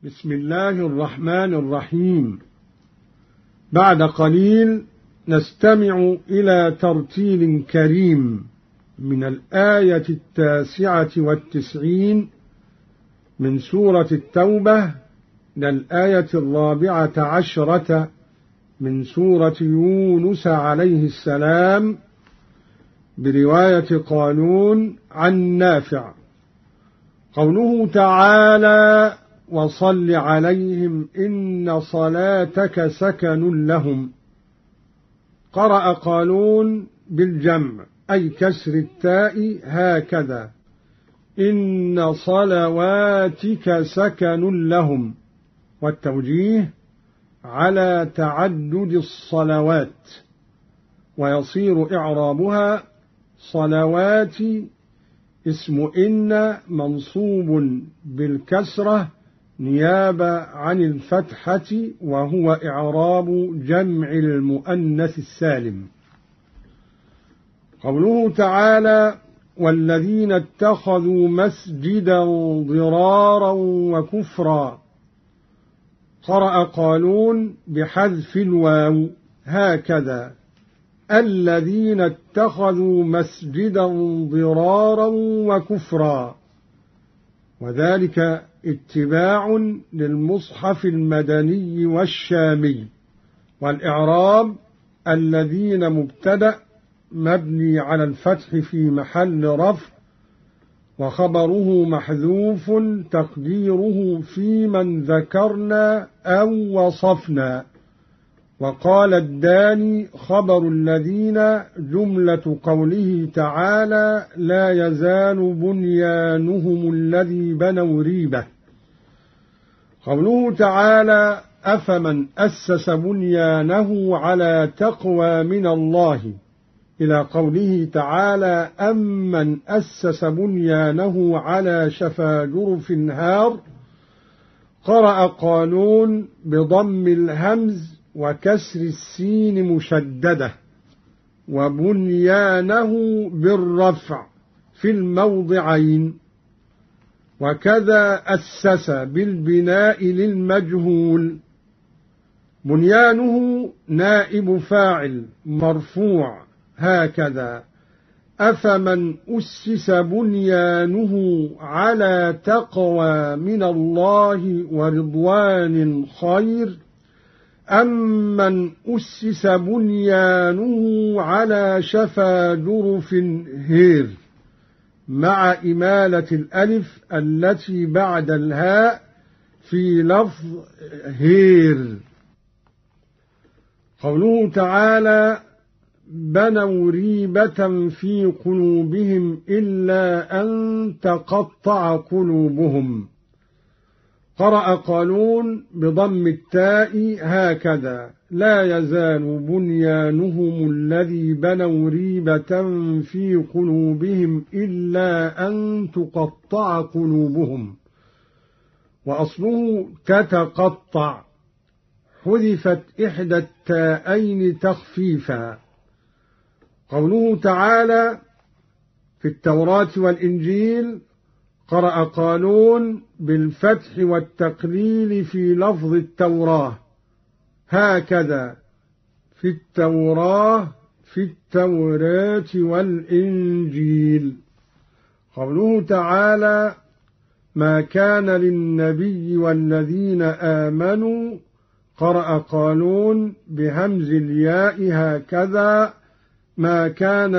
بسم الله الرحمن الرحيم. بعد قليل نستمع إلى ترتيل كريم من الآية 99 من سورة التوبة إلى الآية 14 من سورة يونس عليه السلام برواية قالون عن نافع. قوله تعالى: وصل عليهم إن صلاتك سكن لهم. قرأ قالون بالجمع أي كسر التاء هكذا: إن صلواتك سكن لهم، والتوجيه على تعدد الصلوات، ويصير إعرابها صلوات اسم إن منصوب بالكسرة نيابة عن الفتحة، وهو إعراب جمع المؤنث السالم. قوله تعالى: والذين اتخذوا مسجدا ضرارا وكفرا. قرأ قالون بحذف الواو هكذا: الذين اتخذوا مسجدا ضرارا وكفرا، وذلك اتباع للمصحف المدني والشامي. والإعراب: الذين مبتدأ مبني على الفتح في محل رفع، وخبره محذوف تقديره في من ذكرنا أو وصفنا. وقال الداني: خبر الذين جملة قوله تعالى: لا يزال بنيانهم الذي بنوا ريبة. قوله تعالى: أفمن أسس بنيانه على تقوى من الله، إلى قوله تعالى: أمن أسس بنيانه على شفا جرف هار. قرأ قالون بضم الهمز وكسر السين مشددة، وبنيانه بالرفع في الموضعين، وكذا أسس بالبناء للمجهول. بنيانه نائب فاعل مرفوع هكذا: أفمن أسس بنيانه على تقوى من الله ورضوان خير أمن أسس بنيانه على شفا جرف هير، مع إمالة الألف التي بعد الهاء في لفظ هير. قوله تعالى: بنوا ريبة في قلوبهم إلا أن تقطع قلوبهم. قرأ قالون بضم التاء هكذا: لا يزال بنيانهم الذي بنوا ريبة في قلوبهم إلا أن تقطع قلوبهم. وأصله تتقطع، حذفت إحدى التاءين تخفيفا. قوله تعالى: في التوراة والإنجيل. قرأ قالون بالفتح والتقليل في لفظ التوراة هكذا: في التوراة، في التوراة والإنجيل. قوله تعالى: ما كان للنبي والذين آمنوا. قرأ قالون بهمز الياء هكذا: ما كان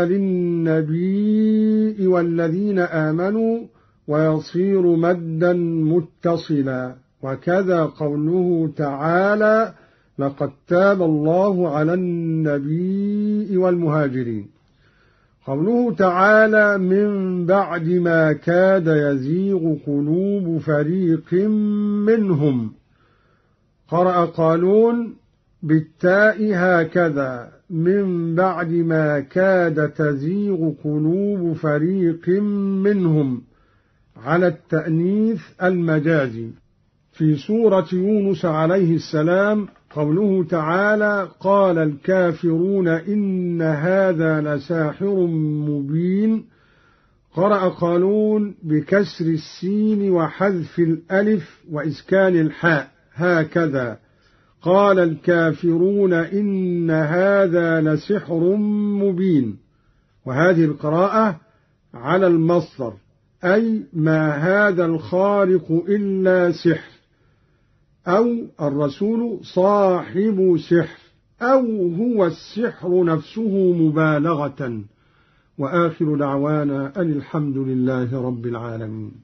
للنبي والذين آمنوا، ويصير مدا متصلا. وكذا قوله تعالى: لقد تاب الله على النبي والمهاجرين. قوله تعالى: من بعد ما كاد يزيغ قلوب فريق منهم. قرأ قالون بالتاء هكذا: من بعد ما كاد تزيغ قلوب فريق منهم، على التأنيث المجازي. في سورة يونس عليه السلام قوله تعالى: قال الكافرون إن هذا لساحر مبين. قرأ قالون بكسر السين وحذف الألف وإسكان الحاء هكذا: قال الكافرون إن هذا لسحر مبين. وهذه القراءة على المصدر، أي ما هذا الخارق إلا سحر، أو الرسول صاحب سحر، أو هو السحر نفسه مبالغة. وآخر دعوانا أن الحمد لله رب العالمين.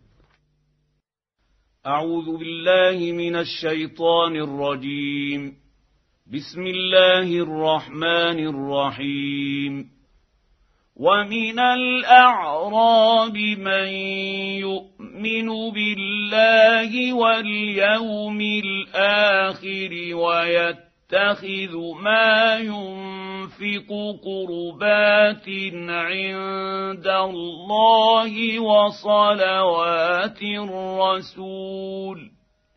أعوذ بالله من الشيطان الرجيم. بسم الله الرحمن الرحيم. ومن الأعراب من يؤمن بالله واليوم الآخر ويتخذ ما ينفق قربات عند الله وصلوات الرسول،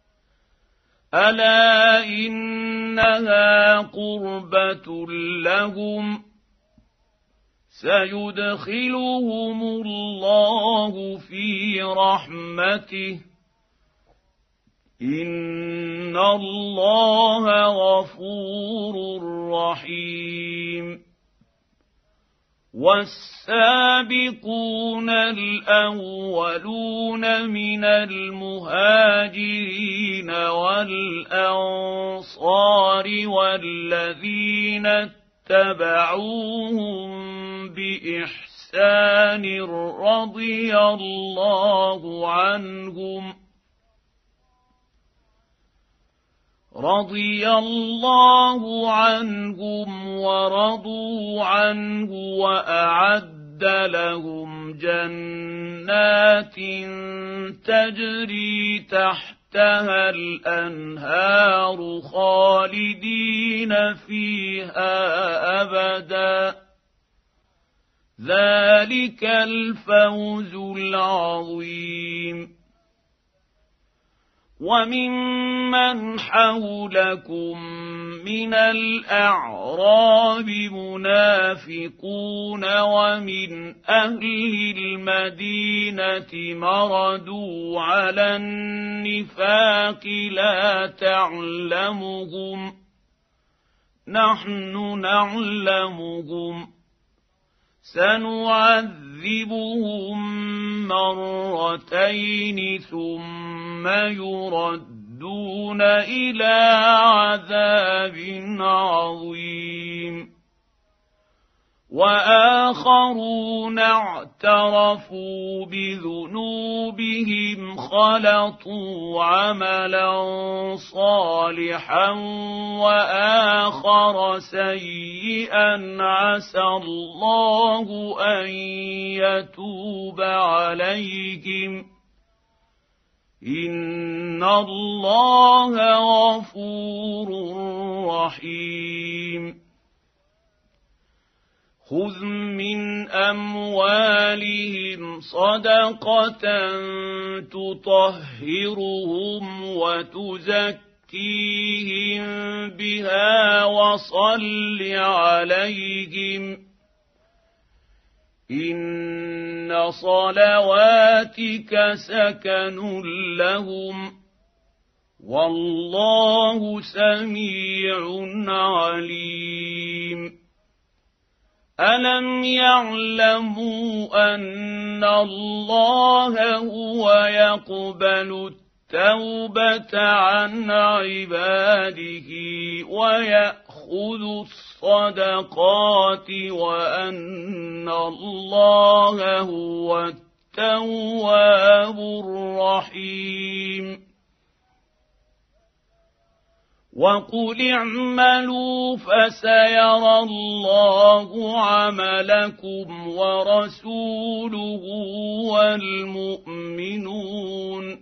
ألا إنها قربة لهم، سيدخلهم الله في رحمته، إن الله غفور رحيم. والسابقون الأولون من المهاجرين والأنصار والذين اتبعوهم بإحسان رضي الله عنهم ورضوا عنه، وأعد لهم جنات تجري تحتها الأنهار خالدين فيها أبدا، ذلك الفوز العظيم. وممن حولكم من الأعراب منافقون ومن أهل المدينة مردوا على النفاق لا تعلمهم، نحن نعلمهم، سنعذبهم مرتين ثم يردون إلى عذاب عظيم. وآخرون اعترفوا بذنوبهم خلطوا عملا صالحا وآخر سيئا عسى الله أن يتوب عليهم، إن الله غفور رحيم. خذ من أموالهم صدقة تطهرهم وتزكيهم بها وصل عليهم، إن صلواتك سكن لهم، والله سميع عليم. ألم يعلموا أن الله هو يقبل التوبة عن عباده ويأخذ الصدقات، وأن الله هو التواب الرحيم. وقل اعملوا فسيرى الله عملكم ورسوله والمؤمنون،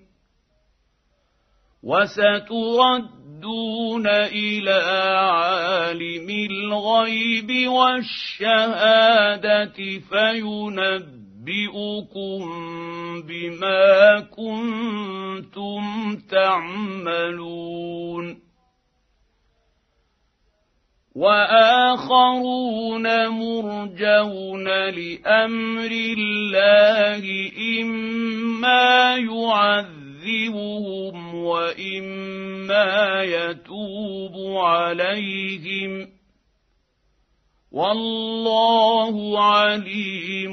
وستردون إلى عالم الغيب والشهادة فينبئكم بما كنتم تعملون. وآخرون مرجون لأمر الله إما يعذبهم وإما يتوب عليهم والله عليم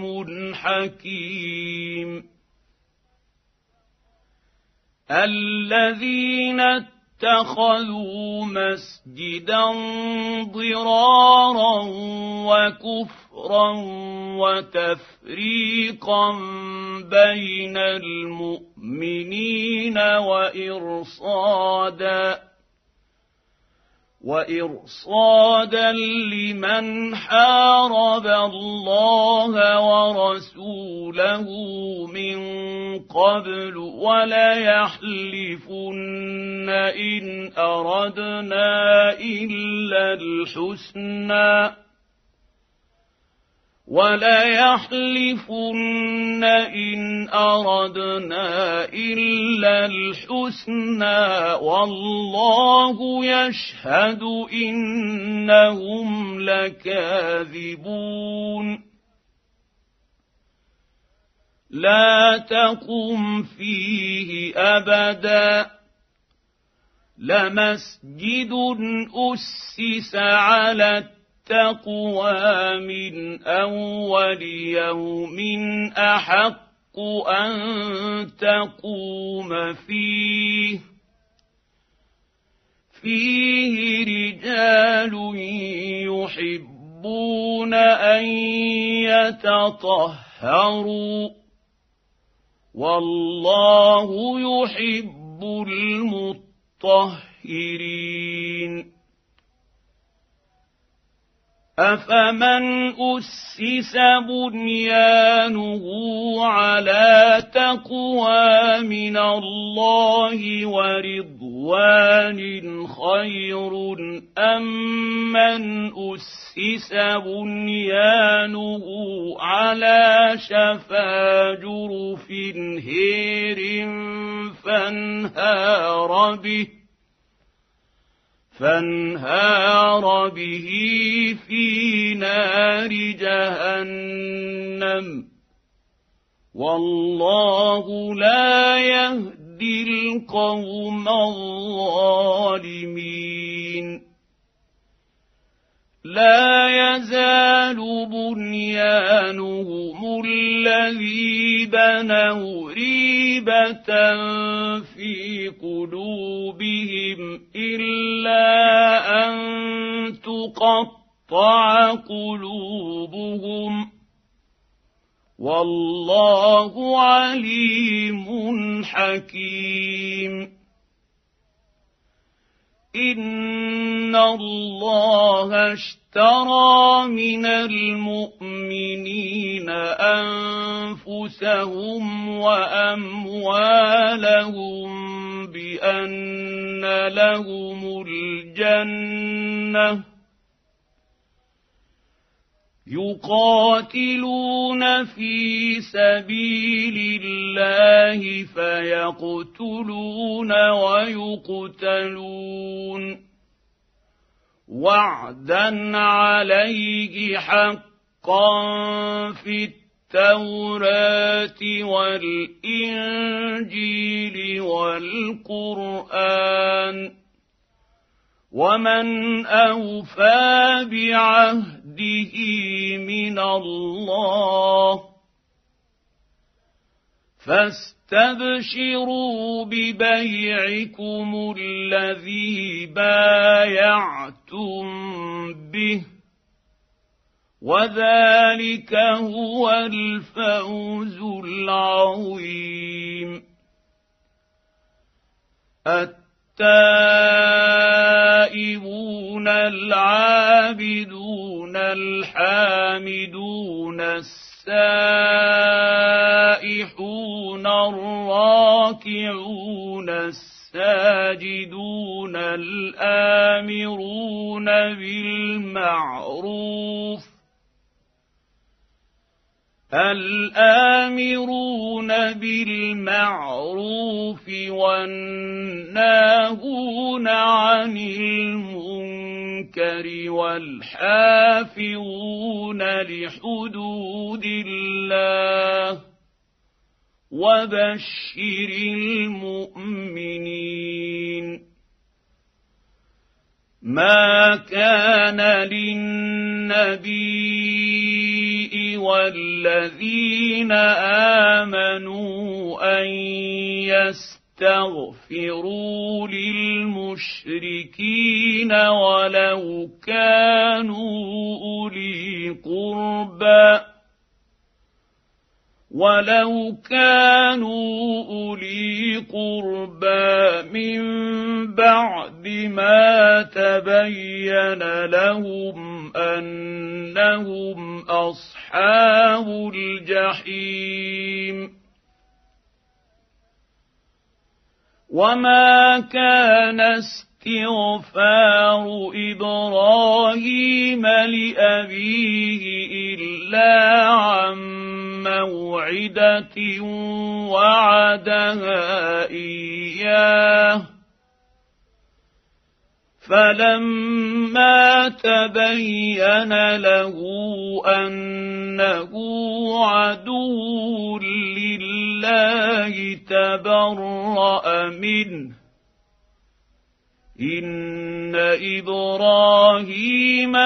حكيم. الذين اتخذوا مسجدا ضرارا وكفرا وتفريقا بين المؤمنين وإرصادا لمن حارب الله ورسوله من قبل وليحلفن إن أردنا إلا الحسنى والله يشهد إنهم لكاذبون. لا تقم فيه أبدا لمسجد أسس على التقوى من أول يوم أحق أن تقوم فيه رجال يحبون أن يتطهروا والله يحب المطهرين. أفمن أسس بنيانه على تقوى من الله ورضوان خير أم من أسس بنيانه على شفا جرف هير فانهار به في نار جهنم والله لا يهدي القوم الظالمين. لا يزال بنيانهم الذي بنوا ريبة في قلوبهم إلا أن تقطع قلوبهم والله عليم حكيم. إن الله اشترى من المؤمنين أنفسهم وأموالهم بأن لهم الجنة يقاتلون في سبيل الله فيقتلون ويقتلون وعدا عليه حقا في التوراة والإنجيل والقرآن ومن أوفى بعهده من الله فاستبشروا ببيعكم الذي بايعتم به وذلك هو الفوز العظيم. التائبون العابدون الحامدون السائحون الراكعون الساجدون الآمرون بالمعروف والناهون عن المنكر المنكر والحافظون لحدود الله وبشر المؤمنين. ما كان للنبي والذين آمنوا أن يستغفروا للمشركين ولو كانوا أولي قربى من بعد ما تبين لهم أنهم أصحاب الجحيم. وما كان استغفار إبراهيم لأبيه إلا عن موعدة وعدها إياه فلما تبين له أنه عدو لله تبرأ منه إن إبراهيم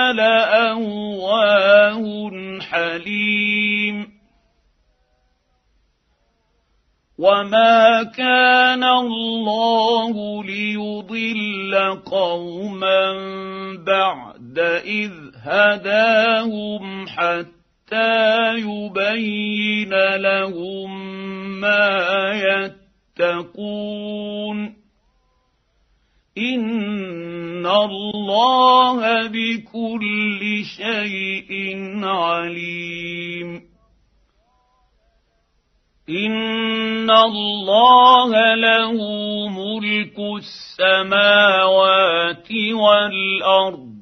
لأواه حليم. وما كان الله ليضل قوما بعد إذ هداهم حتى يبين لهم ما يتقون إن الله بكل شيء عليم. إن الله له ملك السماوات والأرض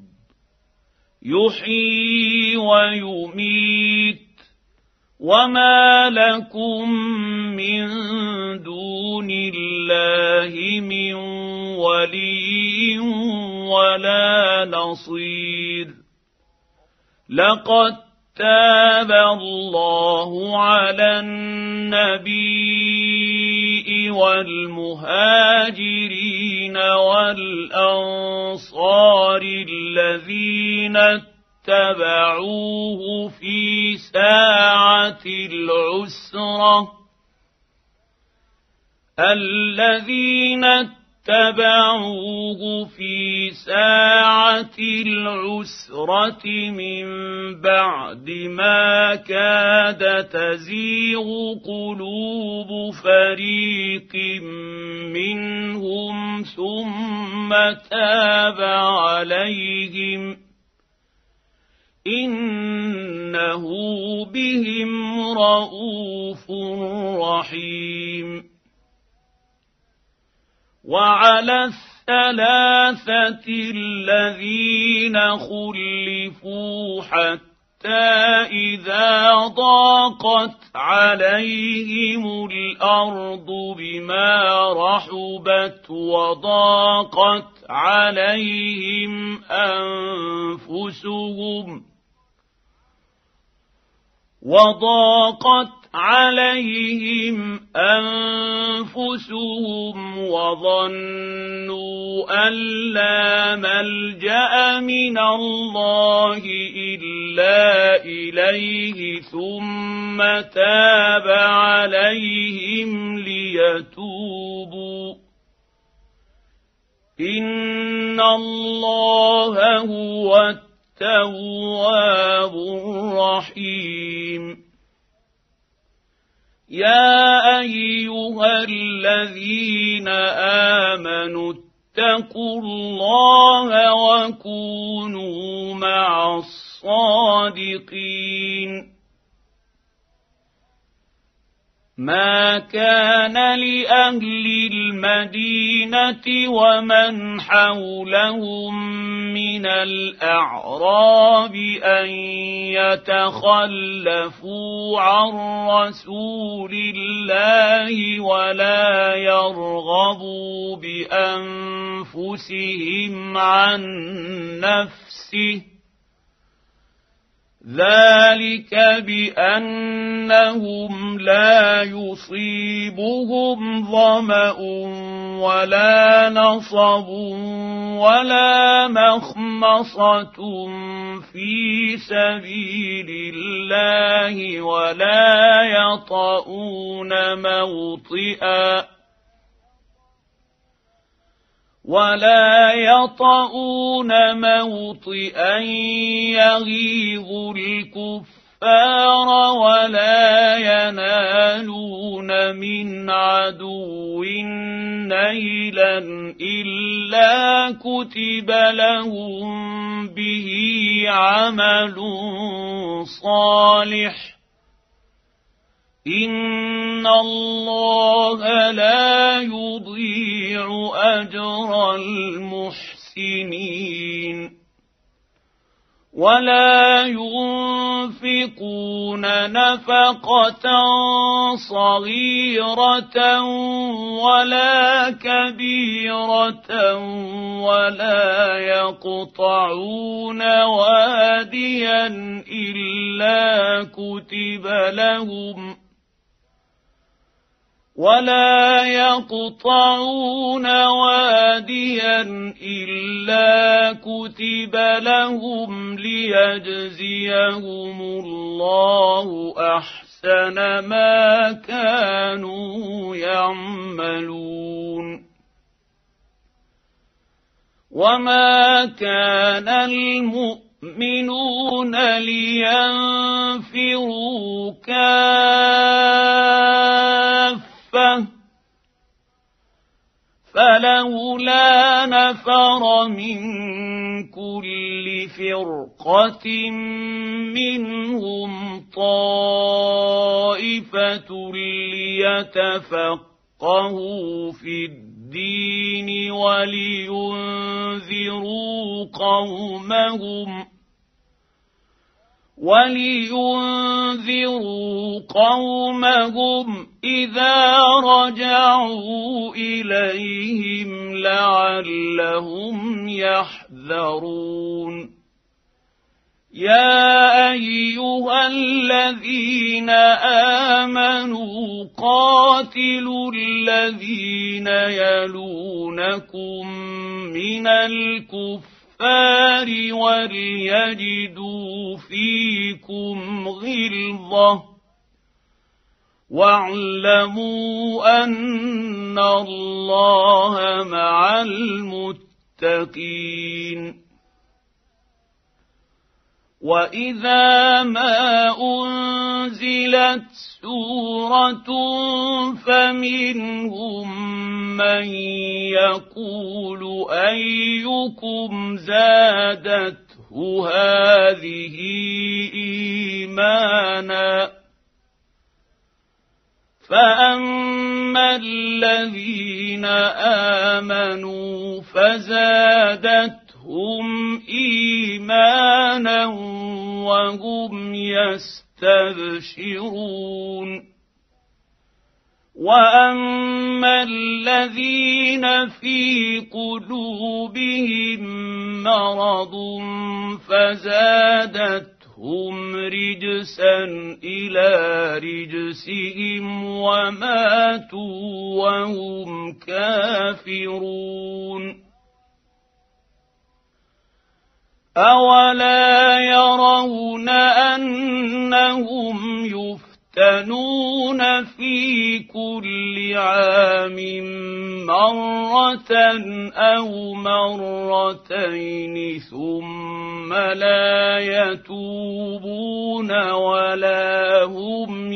يحيي ويميت وما لكم من دون الله من ولي ولا نصير. لقد تاب الله على النبي والمهاجرين والأنصار الذين اتبعوه في ساعة العسرة من بعد ما كاد تزيغ قلوب فريق منهم ثم تاب عليهم إنه بهم رءوف رحيم. وعلى الثلاثة الذين خلفوا حتى إذا ضاقت عليهم الأرض بما رحبت وضاقت عليهم أنفسهم وظنوا أن لا ملجأ من الله إلا إليه ثم تاب عليهم ليتوبوا إن الله هو التواب الرحيم. يا أيها الذين آمنوا اتقوا الله وكونوا مع الصادقين. ما كان لأهل المدينة ومن حولهم من الأعراب أن يتخلفوا عن رسول الله ولا يرغبوا بأنفسهم عن نفسه، ذلك بأنهم لا يصيبهم ظمأ ولا نصب ولا مخمصة في سبيل الله ولا يطؤون موطئا يغيظ الكفار ولا ينالون من عدو نيلا إلا كتب لهم به عمل صالح، إن الله لا يضيع أجر المحسنين. ولا ينفقون نفقة صغيرة ولا كبيرة ولا يقطعون واديا إلا كتب لهم ليجزيهم الله أحسن ما كانوا يعملون. وما كان المؤمنون لينفروا كافة، فلولا نفر من كل فرقة منهم طائفة ليتفقهوا في الدين ولينذروا قومهم إذا رجعوا إليهم لعلهم يحذرون. يا أيها الذين آمنوا قاتلوا الذين يلونكم من الكفار وليجدوا فيكم غلظة، واعلموا أن الله مع المتقين. وإذا ما أنزلت سورة فمنهم من يقول أيكم زادته هذه إيمانا، فأما الذين آمنوا فزادتهم إيمانا وهم يستبشرون. وأما الذين في قلوبهم مرض فزادتهم رجسا إلى رجسهم وماتوا وهم كافرون. أولا يرون أنهم يفتنون في كل عام مرة أو مرتين ثم لا يتوبون ولا هم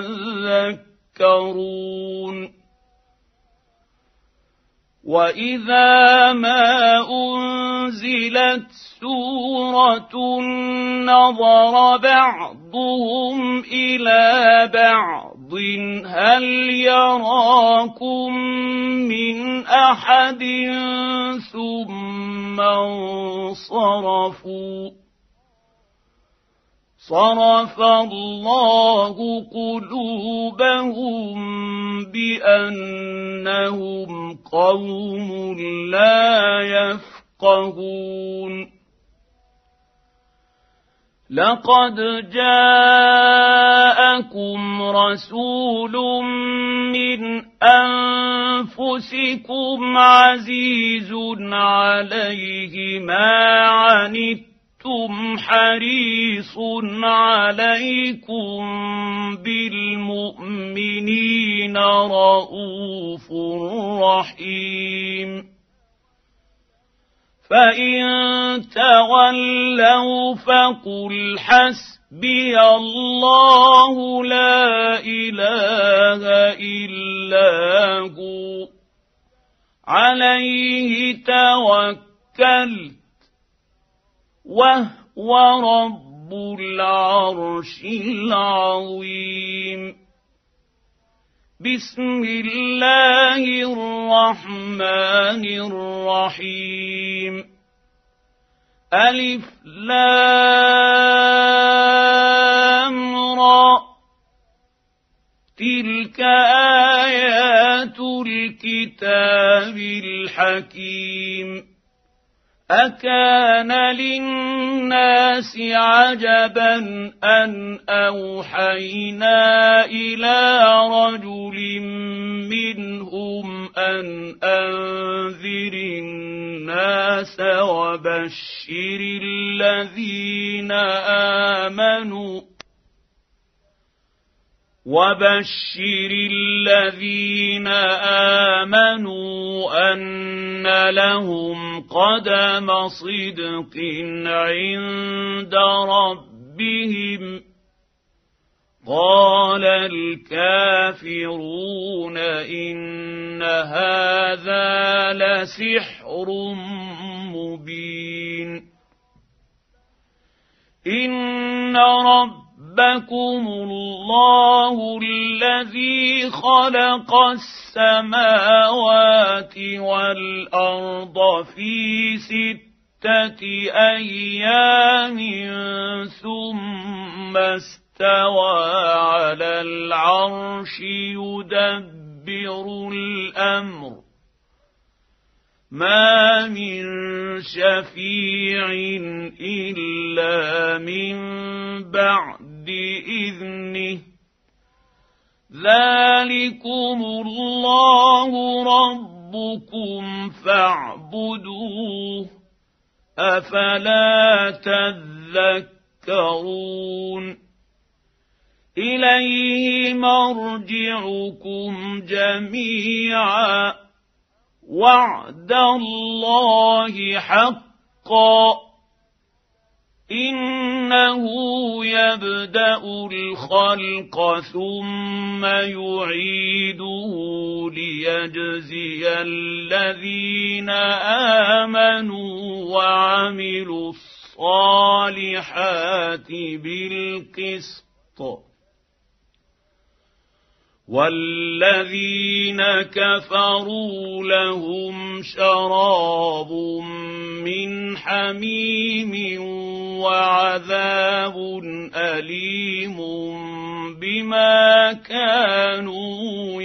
يذكرون. وإذا ما أنزلت سورة نظر بعضهم إلى بعض أرض هل يراكم من أحد ثم انصرفوا صرف الله قلوبهم بأنهم قوم لا يفقهون لقد جاءكم رسول من أنفسكم عزيز عليه ما عنتم حريص عليكم بالمؤمنين رءوف رحيم فإن تولوا فقل حسبي الله لا إله إلا هو عليه توكلت وهو رب العرش العظيم بسم الله الرحمن الرحيم ألف لام را تلك آيات الكتاب الحكيم أكان للناس عجبا أن أوحينا إلى رجل منهم أن أنذر الناس وبشر الذين آمنوا أن لهم قدم صدق عند ربهم قال الكافرون إن هذا لسحر مبين إن ربكم الله الذي خلق السماوات والأرض في 6 أيام ثم استوى على العرش يدبر الأمر ما من شفيع إلا من بعد إذنه ذلكم الله ربكم فاعبدوه أفلا تذكرون إليه مرجعكم جميعا وعد الله حقا إنه يبدأ الخلق ثم يعيده ليجزي الذين آمنوا وعملوا الصالحات بالقسط والذين كفروا لهم شراب من حميم وعذاب أليم بما كانوا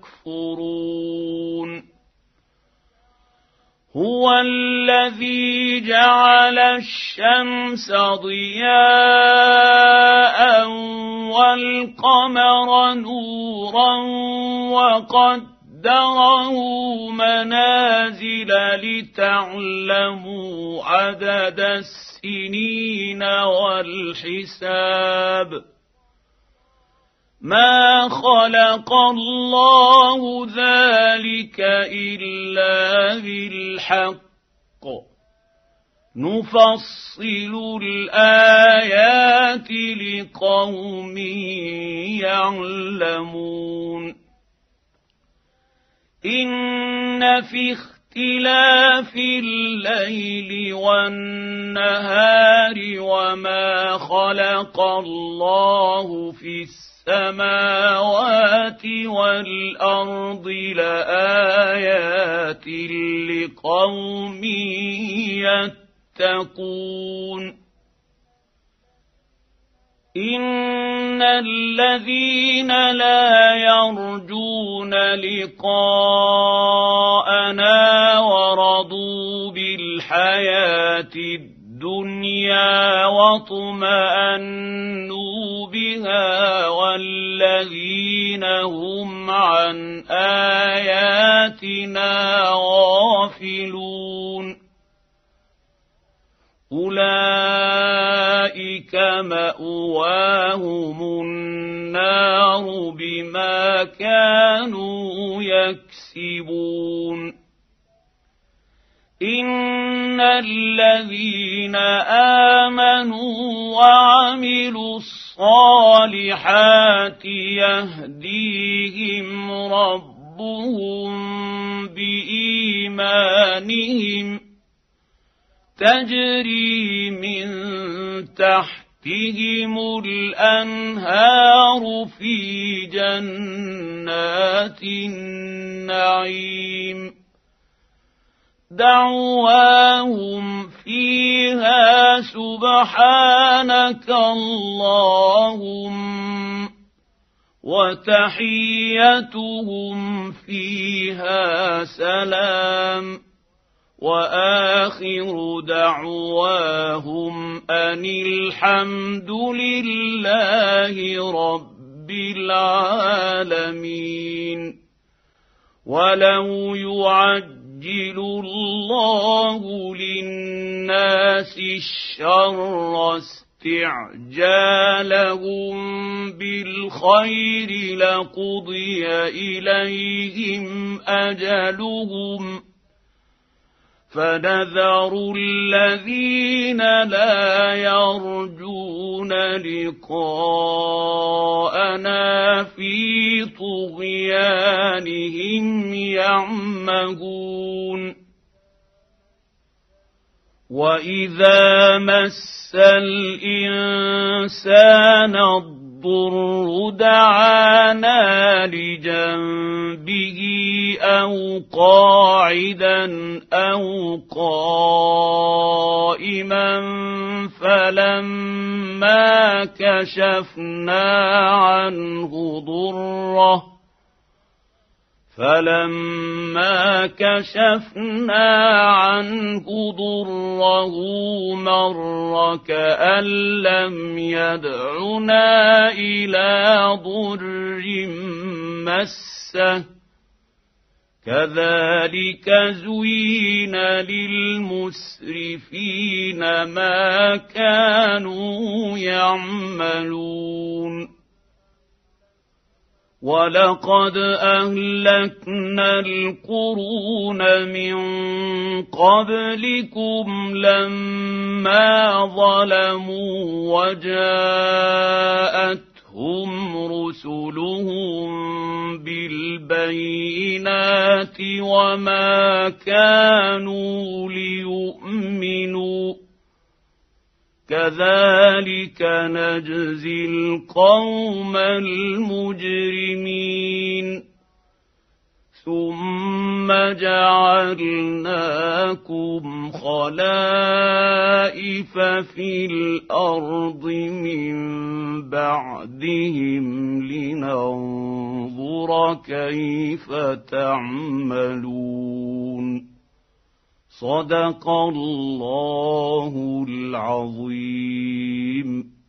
يكفرون هو الذي جعل الشمس ضياء والقمر نورا وقدره منازل لتعلموا عدد السنين والحساب ما خلق الله ذلك إلا بالحق نفصل الآيات لقوم يعلمون إن في اختلاف الليل والنهار وما خلق الله في السماء السماوات والأرض لآيات لقوم يتقون إن الذين لا يرجون لقاءنا ورضوا بالحياة الدنيا واطمأنوا بها والذين هم عن آياتنا غافلون أولئك مأواهم النار بما كانوا يكسبون إن الذين آمنوا وعملوا الصالحات يهديهم ربهم بإيمانهم تجري من تحتهم الأنهار في جنات النعيم دعواهم فيها سبحانك اللهم وتحيتهم فيها سلام وآخر دعواهم أن الحمد لله رب العالمين ولو يعجل الله للناس الشر استعجالهم بالخير لقضي إليهم أجلهم فنذر الذين لا يرجون لقاءنا في طغيانهم يعمهون وإذا مس الإنسان الضر دعانا لجنبه أو قاعدا أو قائما فلما كشفنا عنه ضره مر كأن لم يدعنا إلى ضر مسه كذلك زين للمسرفين ما كانوا يعملون ولقد أهلكنا القرون من قبلكم لما ظلموا وجاءتهم رسلهم بالبينات وما كانوا ليؤمنوا كذلك نجزي القوم المجرمين ثم جعلناكم خلائف في الأرض من بعدهم لننظر كيف تعملون صدق الله العظيم.